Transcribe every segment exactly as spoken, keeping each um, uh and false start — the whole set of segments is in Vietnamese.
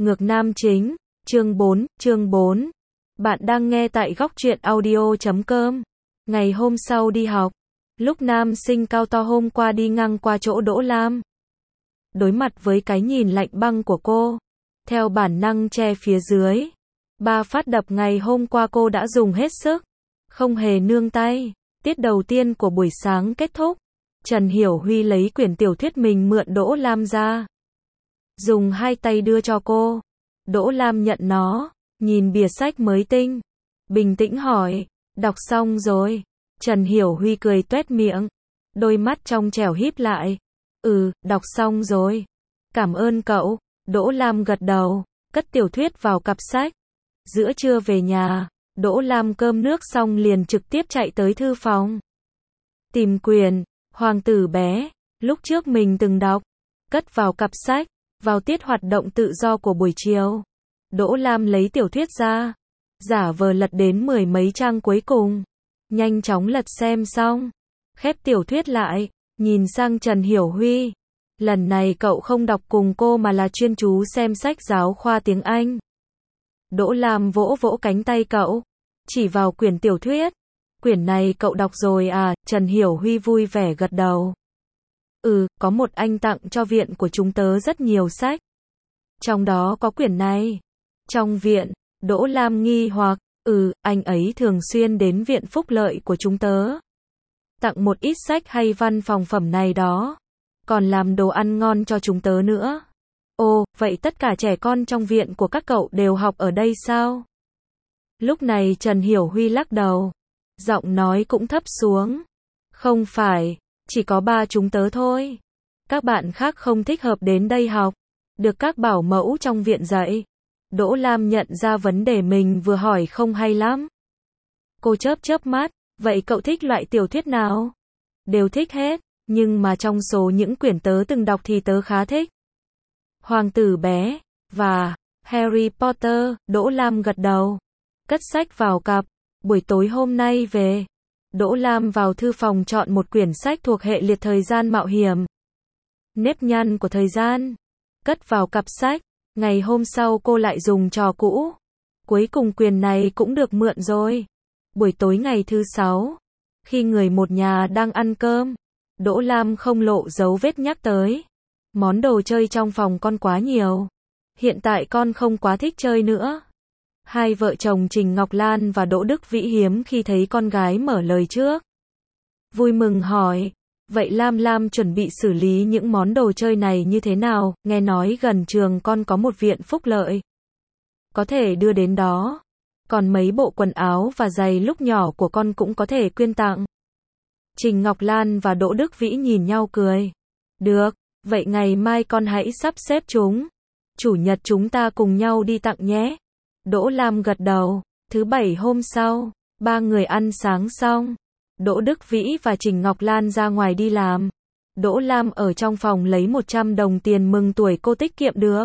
Ngược nam chính, chương bốn, chương bốn. Bạn đang nghe tại góc truyện audio chấm com. Ngày hôm sau đi học, lúc nam sinh cao to hôm qua đi ngang qua chỗ Đỗ Lam. Đối mặt với cái nhìn lạnh băng của cô, theo bản năng che phía dưới. Ba phát đập ngày hôm qua cô đã dùng hết sức, không hề nương tay. Tiết đầu tiên của buổi sáng kết thúc, Trần Hiểu Huy lấy quyển tiểu thuyết mình mượn Đỗ Lam ra, dùng hai tay đưa cho cô. Đỗ Lam nhận nó, nhìn bìa sách mới tinh, bình tĩnh hỏi, đọc xong rồi? Trần Hiểu Huy cười tuét miệng, đôi mắt trong trẻo híp lại. Ừ, đọc xong rồi. Cảm ơn cậu. Đỗ Lam gật đầu, cất tiểu thuyết vào cặp sách. Giữa trưa về nhà, Đỗ Lam cơm nước xong liền trực tiếp chạy tới thư phòng. Tìm quyển Hoàng tử bé, lúc trước mình từng đọc, cất vào cặp sách. Vào tiết hoạt động tự do của buổi chiều, Đỗ Lam lấy tiểu thuyết ra, giả vờ lật đến mười mấy trang cuối cùng, nhanh chóng lật xem xong, khép tiểu thuyết lại, nhìn sang Trần Hiểu Huy. Lần này cậu không đọc cùng cô mà là chuyên chú xem sách giáo khoa tiếng Anh. Đỗ Lam vỗ vỗ cánh tay cậu, chỉ vào quyển tiểu thuyết. Quyển này cậu đọc rồi à? Trần Hiểu Huy vui vẻ gật đầu. Ừ, có một anh tặng cho viện của chúng tớ rất nhiều sách. Trong đó có quyển này. Trong viện, Đỗ Lam nghi hoặc, ừ, anh ấy thường xuyên đến viện phúc lợi của chúng tớ. Tặng một ít sách hay văn phòng phẩm này đó. Còn làm đồ ăn ngon cho chúng tớ nữa. Ồ, vậy tất cả trẻ con trong viện của các cậu đều học ở đây sao? Lúc này Trần Hiểu Huy lắc đầu. Giọng nói cũng thấp xuống. Không phải. Chỉ có ba chúng tớ thôi. Các bạn khác không thích hợp đến đây học. Được các bảo mẫu trong viện dạy. Đỗ Lam nhận ra vấn đề mình vừa hỏi không hay lắm. Cô chớp chớp mắt. Vậy cậu thích loại tiểu thuyết nào? Đều thích hết. Nhưng mà trong số những quyển tớ từng đọc thì tớ khá thích Hoàng tử bé và Harry Potter. Đỗ Lam gật đầu, cất sách vào cặp. Buổi tối hôm nay về, Đỗ Lam vào thư phòng chọn một quyển sách thuộc hệ liệt thời gian mạo hiểm. Nếp nhăn của thời gian, cất vào cặp sách. Ngày hôm sau cô lại dùng trò cũ. Cuối cùng quyển này cũng được mượn rồi. Buổi tối ngày thứ sáu, khi người một nhà đang ăn cơm, Đỗ Lam không lộ dấu vết nhắc tới. Món đồ chơi trong phòng con quá nhiều. Hiện tại con không quá thích chơi nữa. Hai vợ chồng Trình Ngọc Lan và Đỗ Đức Vĩ hiếm khi thấy con gái mở lời trước. Vui mừng hỏi, vậy Lam Lam chuẩn bị xử lý những món đồ chơi này như thế nào? Nghe nói gần trường con có một viện phúc lợi. Có thể đưa đến đó. Còn mấy bộ quần áo và giày lúc nhỏ của con cũng có thể quyên tặng. Trình Ngọc Lan và Đỗ Đức Vĩ nhìn nhau cười. Được, vậy ngày mai con hãy sắp xếp chúng. Chủ nhật chúng ta cùng nhau đi tặng nhé. Đỗ Lam gật đầu. Thứ bảy hôm sau, ba người ăn sáng xong. Đỗ Đức Vĩ và Trình Ngọc Lan ra ngoài đi làm. Đỗ Lam ở trong phòng lấy một trăm đồng tiền mừng tuổi cô tiết kiệm được.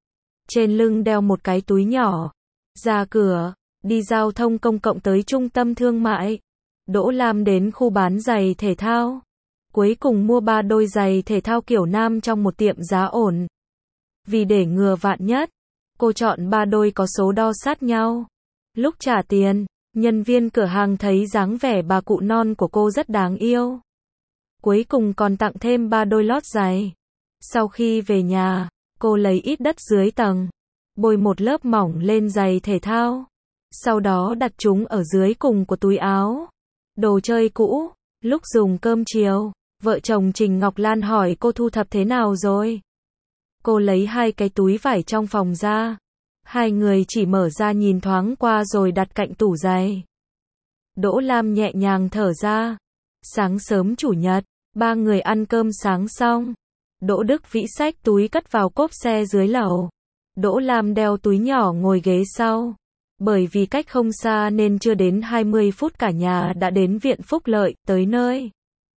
Trên lưng đeo một cái túi nhỏ. Ra cửa, đi giao thông công cộng tới trung tâm thương mại. Đỗ Lam đến khu bán giày thể thao. Cuối cùng mua ba đôi giày thể thao kiểu nam trong một tiệm giá ổn. Vì để ngừa vạn nhất, cô chọn ba đôi có số đo sát nhau. Lúc trả tiền, nhân viên cửa hàng thấy dáng vẻ bà cụ non của cô rất đáng yêu. Cuối cùng còn tặng thêm ba đôi lót giày. Sau khi về nhà, cô lấy ít đất dưới tầng, bôi một lớp mỏng lên giày thể thao. Sau đó đặt chúng ở dưới cùng của túi áo. Đồ chơi cũ. Lúc dùng cơm chiều, vợ chồng Trình Ngọc Lan hỏi cô thu thập thế nào rồi. Cô lấy hai cái túi vải trong phòng ra. Hai người chỉ mở ra nhìn thoáng qua rồi đặt cạnh tủ giày. Đỗ Lam nhẹ nhàng thở ra. Sáng sớm chủ nhật, ba người ăn cơm sáng xong. Đỗ Đức Vĩ xách túi cất vào cốp xe dưới lầu. Đỗ Lam đeo túi nhỏ ngồi ghế sau. Bởi vì cách không xa nên chưa đến hai mươi phút cả nhà đã đến viện phúc lợi, tới nơi.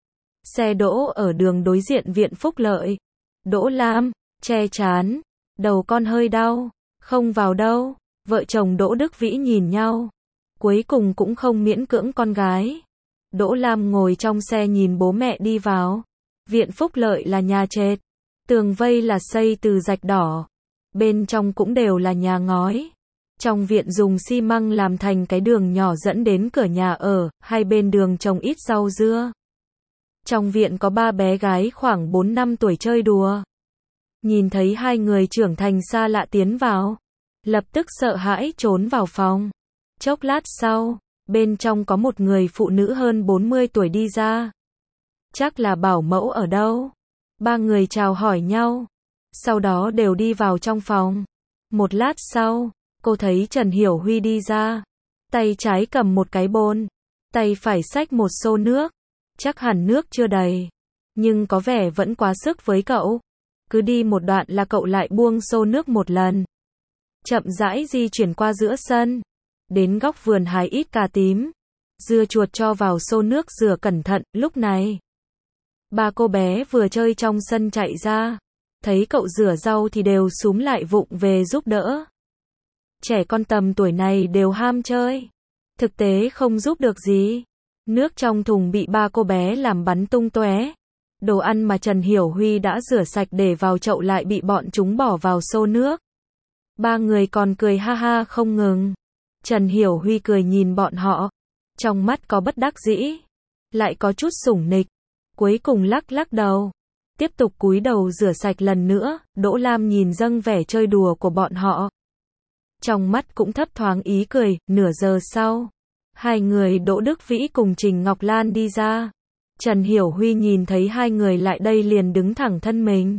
Xe đỗ ở đường đối diện viện phúc lợi. Đỗ Lam, che chán, đầu con hơi đau, không vào đâu. Vợ chồng Đỗ Đức Vĩ nhìn nhau. Cuối cùng cũng không miễn cưỡng con gái. Đỗ Lam ngồi trong xe nhìn bố mẹ đi vào. Viện phúc lợi là nhà trệt. Tường vây là xây từ gạch đỏ. bên trong cũng đều là nhà ngói. Trong viện dùng xi măng làm thành cái đường nhỏ dẫn đến cửa nhà ở, hai bên đường trồng ít rau dưa. Trong viện có ba bé gái khoảng bốn năm tuổi chơi đùa. Nhìn thấy hai người trưởng thành xa lạ tiến vào, lập tức sợ hãi trốn vào phòng. Chốc lát sau, bên trong có một người phụ nữ hơn bốn mươi tuổi đi ra. Chắc là bảo mẫu ở đâu. Ba người chào hỏi nhau, sau đó đều đi vào trong phòng. Một lát sau, cô thấy Trần Hiểu Huy đi ra, tay trái cầm một cái bồn, tay phải xách một xô nước. Chắc hẳn nước chưa đầy, nhưng có vẻ vẫn quá sức với cậu. Cứ đi một đoạn là cậu lại buông xô nước một lần. Chậm rãi di chuyển qua giữa sân, đến góc vườn hái ít cà tím, dưa chuột cho vào xô nước rửa cẩn thận. Lúc này, ba cô bé vừa chơi trong sân chạy ra, thấy cậu rửa rau thì đều xúm lại vụng về giúp đỡ. Trẻ con tầm tuổi này đều ham chơi, thực tế không giúp được gì. Nước trong thùng bị ba cô bé làm bắn tung tóe. Đồ ăn mà Trần Hiểu Huy đã rửa sạch để vào chậu lại bị bọn chúng bỏ vào xô nước. Ba người còn cười ha ha không ngừng. Trần Hiểu Huy cười nhìn bọn họ, trong mắt có bất đắc dĩ, lại có chút sủng nịch, cuối cùng lắc lắc đầu, tiếp tục cúi đầu rửa sạch lần nữa. Đỗ Lam nhìn dâng vẻ chơi đùa của bọn họ, trong mắt cũng thấp thoáng ý cười. Nửa giờ sau, hai người Đỗ Đức Vĩ cùng Trình Ngọc Lan đi ra. Trần Hiểu Huy nhìn thấy hai người lại đây liền đứng thẳng thân mình,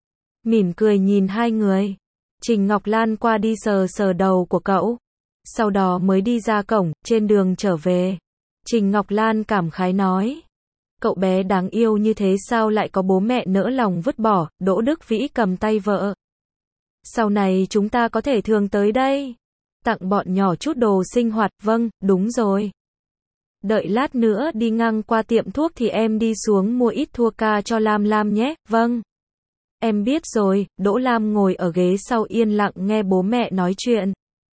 mỉm cười nhìn hai người. Trình Ngọc Lan qua đi sờ sờ đầu của cậu, sau đó mới đi ra cổng. Trên đường trở về, Trình Ngọc Lan cảm khái nói, cậu bé đáng yêu như thế sao lại có bố mẹ nỡ lòng vứt bỏ. Đỗ Đức Vĩ cầm tay vợ, sau này chúng ta có thể thường tới đây, tặng bọn nhỏ chút đồ sinh hoạt. Vâng, đúng rồi. Đợi lát nữa đi ngang qua tiệm thuốc thì em đi xuống mua ít thua ca cho Lam Lam nhé. Vâng, em biết rồi. Đỗ Lam ngồi ở ghế sau yên lặng nghe bố mẹ nói chuyện.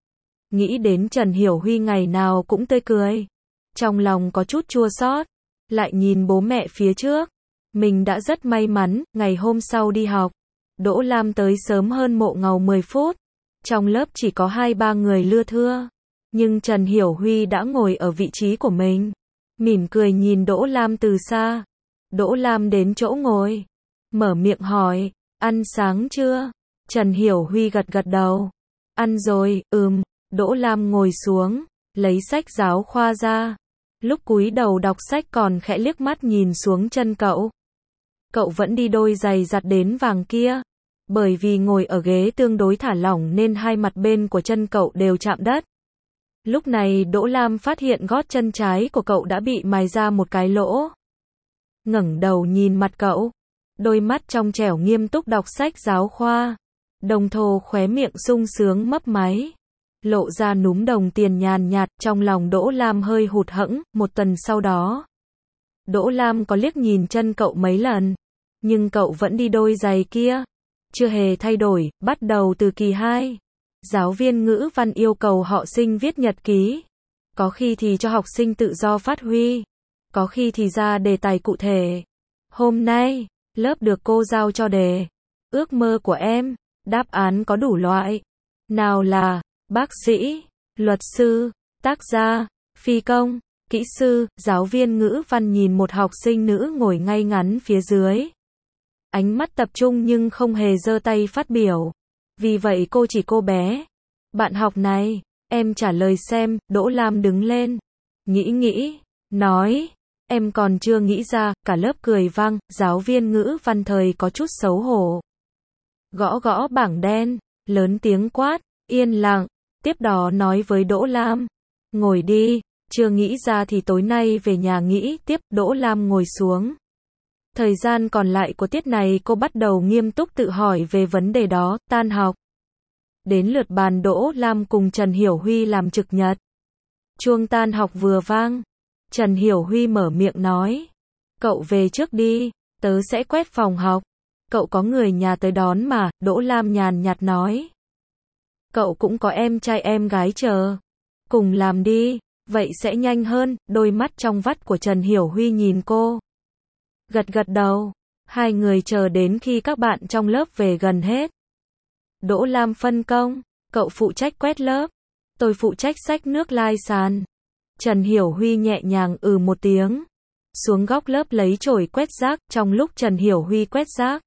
Nghĩ đến Trần Hiểu Huy ngày nào cũng tươi cười, trong lòng có chút chua xót. Lại nhìn bố mẹ phía trước, mình đã rất may mắn. Ngày hôm sau đi học, Đỗ Lam tới sớm hơn Mộ Ngầu mười phút. Trong lớp chỉ có hai ba người lưa thưa, nhưng Trần Hiểu Huy đã ngồi ở vị trí của mình, mỉm cười nhìn Đỗ Lam từ xa. Đỗ Lam đến chỗ ngồi, mở miệng hỏi, ăn sáng chưa? Trần Hiểu Huy gật gật đầu, ăn rồi. Ừm. Đỗ Lam ngồi xuống, lấy sách giáo khoa ra, lúc cúi đầu đọc sách còn khẽ liếc mắt nhìn xuống chân cậu. Cậu vẫn đi đôi giày giặt đến vàng kia, bởi vì ngồi ở ghế tương đối thả lỏng nên hai mặt bên của chân cậu đều chạm đất. Lúc này Đỗ Lam phát hiện gót chân trái của cậu đã bị mài ra một cái lỗ. Ngẩng đầu nhìn mặt cậu, đôi mắt trong trẻo nghiêm túc đọc sách giáo khoa, đồng thô khóe miệng sung sướng mấp máy, lộ ra núm đồng tiền nhàn nhạt. Trong lòng Đỗ Lam hơi hụt hẫng. Một tuần sau đó, Đỗ Lam có liếc nhìn chân cậu mấy lần, nhưng cậu vẫn đi đôi giày kia, chưa hề thay đổi. Bắt đầu từ kỳ hai, giáo viên ngữ văn yêu cầu họ sinh viết nhật ký, có khi thì cho học sinh tự do phát huy, có khi thì ra đề tài cụ thể. Hôm nay, lớp được cô giao cho đề ước mơ của em, đáp án có đủ loại, nào là bác sĩ, luật sư, tác gia, phi công, kỹ sư. Giáo viên ngữ văn nhìn một học sinh nữ ngồi ngay ngắn phía dưới, ánh mắt tập trung nhưng không hề giơ tay phát biểu. Vì vậy cô chỉ cô bé, bạn học này, em trả lời xem. Đỗ Lam đứng lên, nghĩ nghĩ, nói, em còn chưa nghĩ ra. Cả lớp cười vang. Giáo viên ngữ văn thời có chút xấu hổ, gõ gõ bảng đen, lớn tiếng quát, yên lặng. Tiếp đó nói với Đỗ Lam, ngồi đi, chưa nghĩ ra thì tối nay về nhà nghĩ tiếp. Đỗ Lam ngồi xuống. Thời gian còn lại của tiết này cô bắt đầu nghiêm túc tự hỏi về vấn đề đó. Tan học, đến lượt bàn Đỗ Lam cùng Trần Hiểu Huy làm trực nhật. Chuông tan học vừa vang, Trần Hiểu Huy mở miệng nói, cậu về trước đi, tớ sẽ quét phòng học. Cậu có người nhà tới đón mà. Đỗ Lam nhàn nhạt nói, cậu cũng có em trai em gái chờ, cùng làm đi, vậy sẽ nhanh hơn. Đôi mắt trong vắt của Trần Hiểu Huy nhìn cô, gật gật đầu. Hai người chờ đến khi các bạn trong lớp về gần hết, Đỗ Lam phân công, cậu phụ trách quét lớp, tôi phụ trách xách nước lai sàn. Trần Hiểu Huy nhẹ nhàng ừ một tiếng, xuống góc lớp lấy chổi quét rác, trong lúc Trần Hiểu Huy quét rác,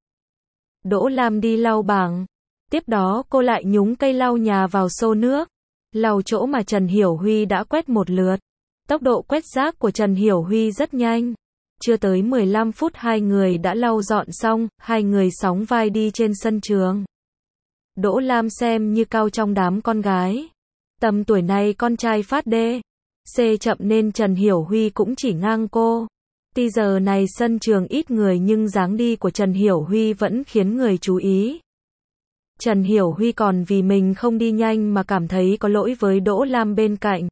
Đỗ Lam đi lau bảng. Tiếp đó cô lại nhúng cây lau nhà vào xô nước, lau chỗ mà Trần Hiểu Huy đã quét một lượt. Tốc độ quét rác của Trần Hiểu Huy rất nhanh. Chưa tới mười lăm phút hai người đã lau dọn xong, hai người sóng vai đi trên sân trường. Đỗ Lam xem như cao trong đám con gái. Tầm tuổi này con trai phát đê, xê chậm nên Trần Hiểu Huy cũng chỉ ngang cô. Tuy giờ này sân trường ít người nhưng dáng đi của Trần Hiểu Huy vẫn khiến người chú ý. Trần Hiểu Huy còn vì mình không đi nhanh mà cảm thấy có lỗi với Đỗ Lam bên cạnh.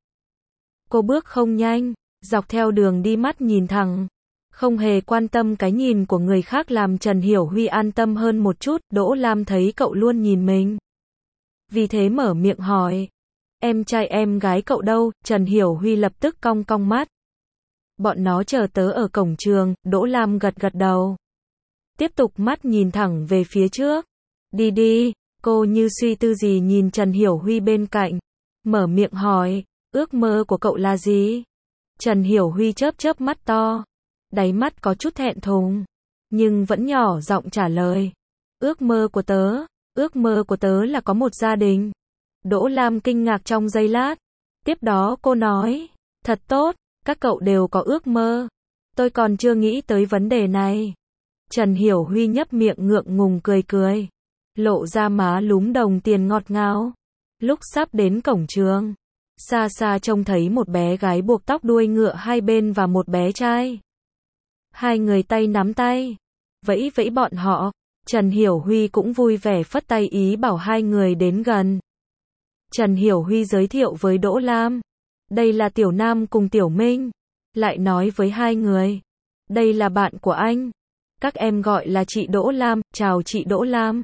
Cô bước không nhanh, dọc theo đường đi mắt nhìn thẳng, không hề quan tâm cái nhìn của người khác làm Trần Hiểu Huy an tâm hơn một chút. Đỗ Lam thấy cậu luôn nhìn mình, vì thế mở miệng hỏi, em trai em gái cậu đâu? Trần Hiểu Huy lập tức cong cong mắt. Bọn nó chờ tớ ở cổng trường. Đỗ Lam gật gật đầu, tiếp tục mắt nhìn thẳng về phía trước. Đi đi. Cô như suy tư gì nhìn Trần Hiểu Huy bên cạnh, mở miệng hỏi, ước mơ của cậu là gì? Trần Hiểu Huy chớp chớp mắt to, đáy mắt có chút thẹn thùng, nhưng vẫn nhỏ giọng trả lời, ước mơ của tớ, ước mơ của tớ là có một gia đình. Đỗ Lam kinh ngạc trong giây lát, tiếp đó cô nói, thật tốt, các cậu đều có ước mơ, tôi còn chưa nghĩ tới vấn đề này. Trần Hiểu Huy nhấp miệng ngượng ngùng cười cười, lộ ra má lúm đồng tiền ngọt ngào. Lúc sắp đến cổng trường, xa xa trông thấy một bé gái buộc tóc đuôi ngựa hai bên và một bé trai. Hai người tay nắm tay, vẫy vẫy bọn họ. Trần Hiểu Huy cũng vui vẻ phất tay ý bảo hai người đến gần. Trần Hiểu Huy giới thiệu với Đỗ Lam, đây là Tiểu Nam cùng Tiểu Minh. Lại nói với hai người, đây là bạn của anh, các em gọi là chị Đỗ Lam, chào chị Đỗ Lam.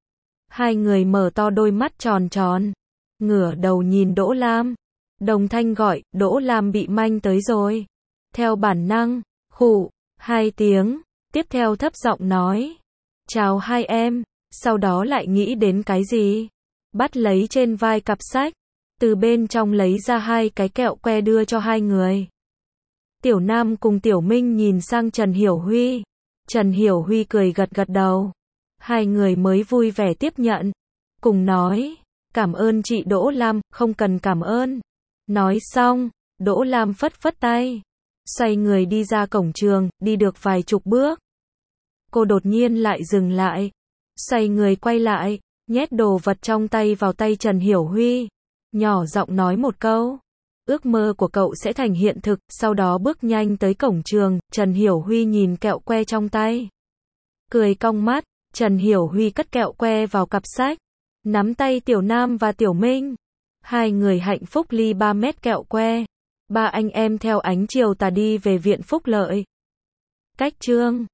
Hai người mở to đôi mắt tròn tròn, ngửa đầu nhìn Đỗ Lam. Đồng thanh gọi, Đỗ Lam bị manh tới rồi. Theo bản năng, khụ, hai tiếng, tiếp theo thấp giọng nói, chào hai em, sau đó lại nghĩ đến cái gì. Bắt lấy trên vai cặp sách, từ bên trong lấy ra hai cái kẹo que đưa cho hai người. Tiểu Nam cùng Tiểu Minh nhìn sang Trần Hiểu Huy. Trần Hiểu Huy cười gật gật đầu. Hai người mới vui vẻ tiếp nhận, cùng nói, cảm ơn chị Đỗ Lam, không cần cảm ơn. Nói xong, Đỗ Lam phất phất tay, xoay người đi ra cổng trường. Đi được vài chục bước, cô đột nhiên lại dừng lại, xoay người quay lại, nhét đồ vật trong tay vào tay Trần Hiểu Huy, nhỏ giọng nói một câu, ước mơ của cậu sẽ thành hiện thực. Sau đó bước nhanh tới cổng trường. Trần Hiểu Huy nhìn kẹo que trong tay, cười cong mắt. Trần Hiểu Huy cất kẹo que vào cặp sách, nắm tay Tiểu Nam và Tiểu Minh. Hai người hạnh phúc ly ba mét kẹo que. Ba anh em theo ánh chiều tà đi về viện Phúc Lợi. Cách chương